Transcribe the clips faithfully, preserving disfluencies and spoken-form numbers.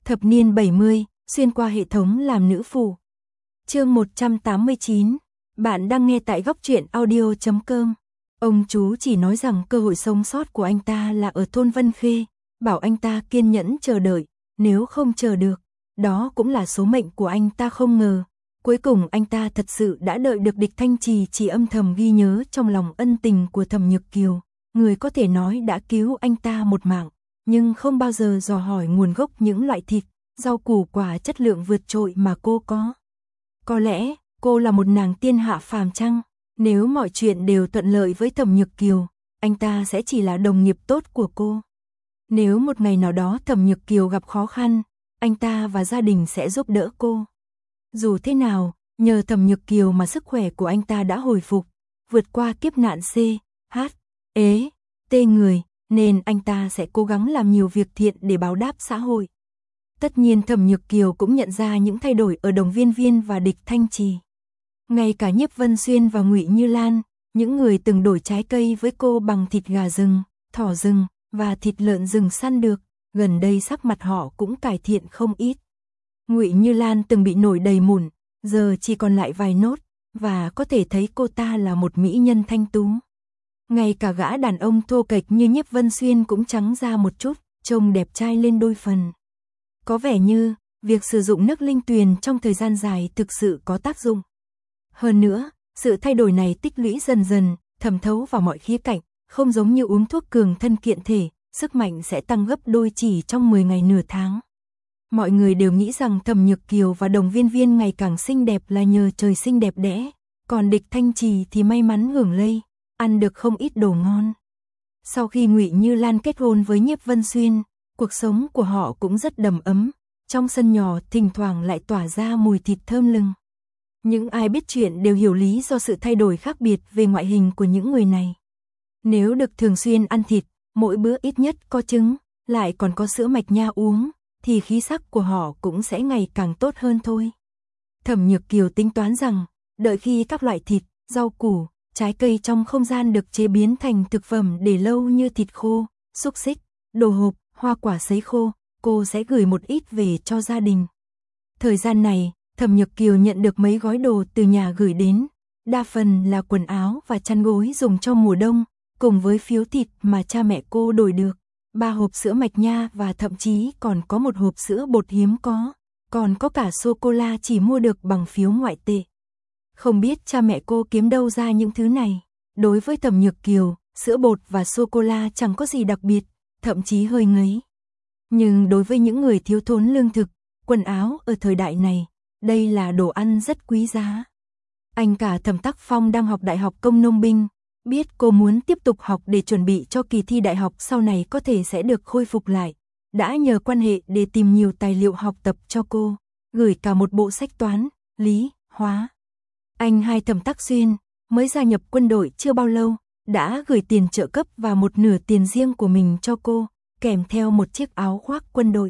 Thập niên bảy mươi, xuyên qua hệ thống làm nữ phụ. Chương một trăm tám mươi chín. Bạn đang nghe tại góc truyện audio chấm com. Ông chú chỉ nói rằng cơ hội sống sót của anh ta là ở thôn Vân Khê, bảo anh ta kiên nhẫn chờ đợi, nếu không chờ được, đó cũng là số mệnh của anh ta. Không ngờ, cuối cùng anh ta thật sự đã đợi được. Địch Thanh Trì chỉ âm thầm ghi nhớ trong lòng ân tình của Thẩm Nhược Kiều, người có thể nói đã cứu anh ta một mạng, nhưng không bao giờ dò hỏi nguồn gốc những loại thịt, rau củ quả chất lượng vượt trội mà cô có. Có lẽ, cô là một nàng tiên hạ phàm chăng? Nếu mọi chuyện đều thuận lợi với Thẩm Nhược Kiều, anh ta sẽ chỉ là đồng nghiệp tốt của cô. Nếu một ngày nào đó Thẩm Nhược Kiều gặp khó khăn, anh ta và gia đình sẽ giúp đỡ cô. Dù thế nào, nhờ Thẩm Nhược Kiều mà sức khỏe của anh ta đã hồi phục, vượt qua kiếp nạn C, H, ế, T người, nên anh ta sẽ cố gắng làm nhiều việc thiện để báo đáp xã hội. Tất nhiên Thẩm Nhược Kiều cũng nhận ra những thay đổi ở Đồng Viên Viên và Địch Thanh Trì. Ngay cả Nhiếp Vân Xuyên và Ngụy Như Lan, những người từng đổi trái cây với cô bằng thịt gà rừng, thỏ rừng và thịt lợn rừng săn được, gần đây sắc mặt họ cũng cải thiện không ít. Ngụy Như Lan từng bị nổi đầy mụn, giờ chỉ còn lại vài nốt, và có thể thấy cô ta là một mỹ nhân thanh tú. Ngay cả gã đàn ông thô kệch như Nhiếp Vân Xuyên cũng trắng ra một chút, trông đẹp trai lên đôi phần. Có vẻ như, việc sử dụng nước linh tuyền trong thời gian dài thực sự có tác dụng. Hơn nữa, sự thay đổi này tích lũy dần dần, thẩm thấu vào mọi khía cạnh, không giống như uống thuốc cường thân kiện thể, sức mạnh sẽ tăng gấp đôi chỉ trong mười ngày nửa tháng. Mọi người đều nghĩ rằng Thẩm Nhược Kiều và Đồng Viên Viên ngày càng xinh đẹp là nhờ trời sinh đẹp đẽ, còn Địch Thanh Trì thì may mắn hưởng lây, ăn được không ít đồ ngon. Sau khi Ngụy Như Lan kết hôn với Nhiếp Vân Xuyên, cuộc sống của họ cũng rất đầm ấm, trong sân nhỏ thỉnh thoảng lại tỏa ra mùi thịt thơm lừng. Những ai biết chuyện đều hiểu lý do sự thay đổi khác biệt về ngoại hình của những người này. Nếu được thường xuyên ăn thịt, mỗi bữa ít nhất có trứng, lại còn có sữa mạch nha uống, thì khí sắc của họ cũng sẽ ngày càng tốt hơn thôi. Thẩm Nhược Kiều tính toán rằng, đợi khi các loại thịt, rau củ, trái cây trong không gian được chế biến thành thực phẩm để lâu như thịt khô, xúc xích, đồ hộp, hoa quả sấy khô, cô sẽ gửi một ít về cho gia đình. Thời gian này, Thẩm Nhược Kiều nhận được mấy gói đồ từ nhà gửi đến, đa phần là quần áo và chăn gối dùng cho mùa đông, cùng với phiếu thịt mà cha mẹ cô đổi được, ba hộp sữa mạch nha và thậm chí còn có một hộp sữa bột hiếm có, còn có cả sô-cô-la chỉ mua được bằng phiếu ngoại tệ. Không biết cha mẹ cô kiếm đâu ra những thứ này. Đối với Thẩm Nhược Kiều, sữa bột và sô-cô-la chẳng có gì đặc biệt, thậm chí hơi ngấy. Nhưng đối với những người thiếu thốn lương thực, quần áo ở thời đại này, đây là đồ ăn rất quý giá. Anh cả Thẩm Tắc Phong đang học Đại học Công Nông Binh, biết cô muốn tiếp tục học để chuẩn bị cho kỳ thi đại học sau này có thể sẽ được khôi phục lại, đã nhờ quan hệ để tìm nhiều tài liệu học tập cho cô, gửi cả một bộ sách toán, lý, hóa. Anh hai Thẩm Tắc Xuyên, mới gia nhập quân đội chưa bao lâu, đã gửi tiền trợ cấp và một nửa tiền riêng của mình cho cô, kèm theo một chiếc áo khoác quân đội.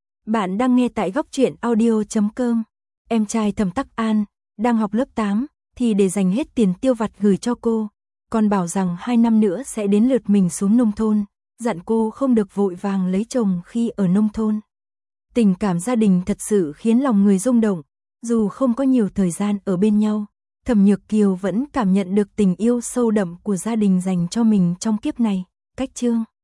Bạn đang nghe tại góc truyện audio chấm com. Em trai Thẩm Tắc An, đang học lớp tám, thì để dành hết tiền tiêu vặt gửi cho cô, còn bảo rằng hai năm nữa sẽ đến lượt mình xuống nông thôn, dặn cô không được vội vàng lấy chồng khi ở nông thôn. Tình cảm gia đình thật sự khiến lòng người rung động, dù không có nhiều thời gian ở bên nhau, Thẩm Nhược Kiều vẫn cảm nhận được tình yêu sâu đậm của gia đình dành cho mình trong kiếp này. Cách chương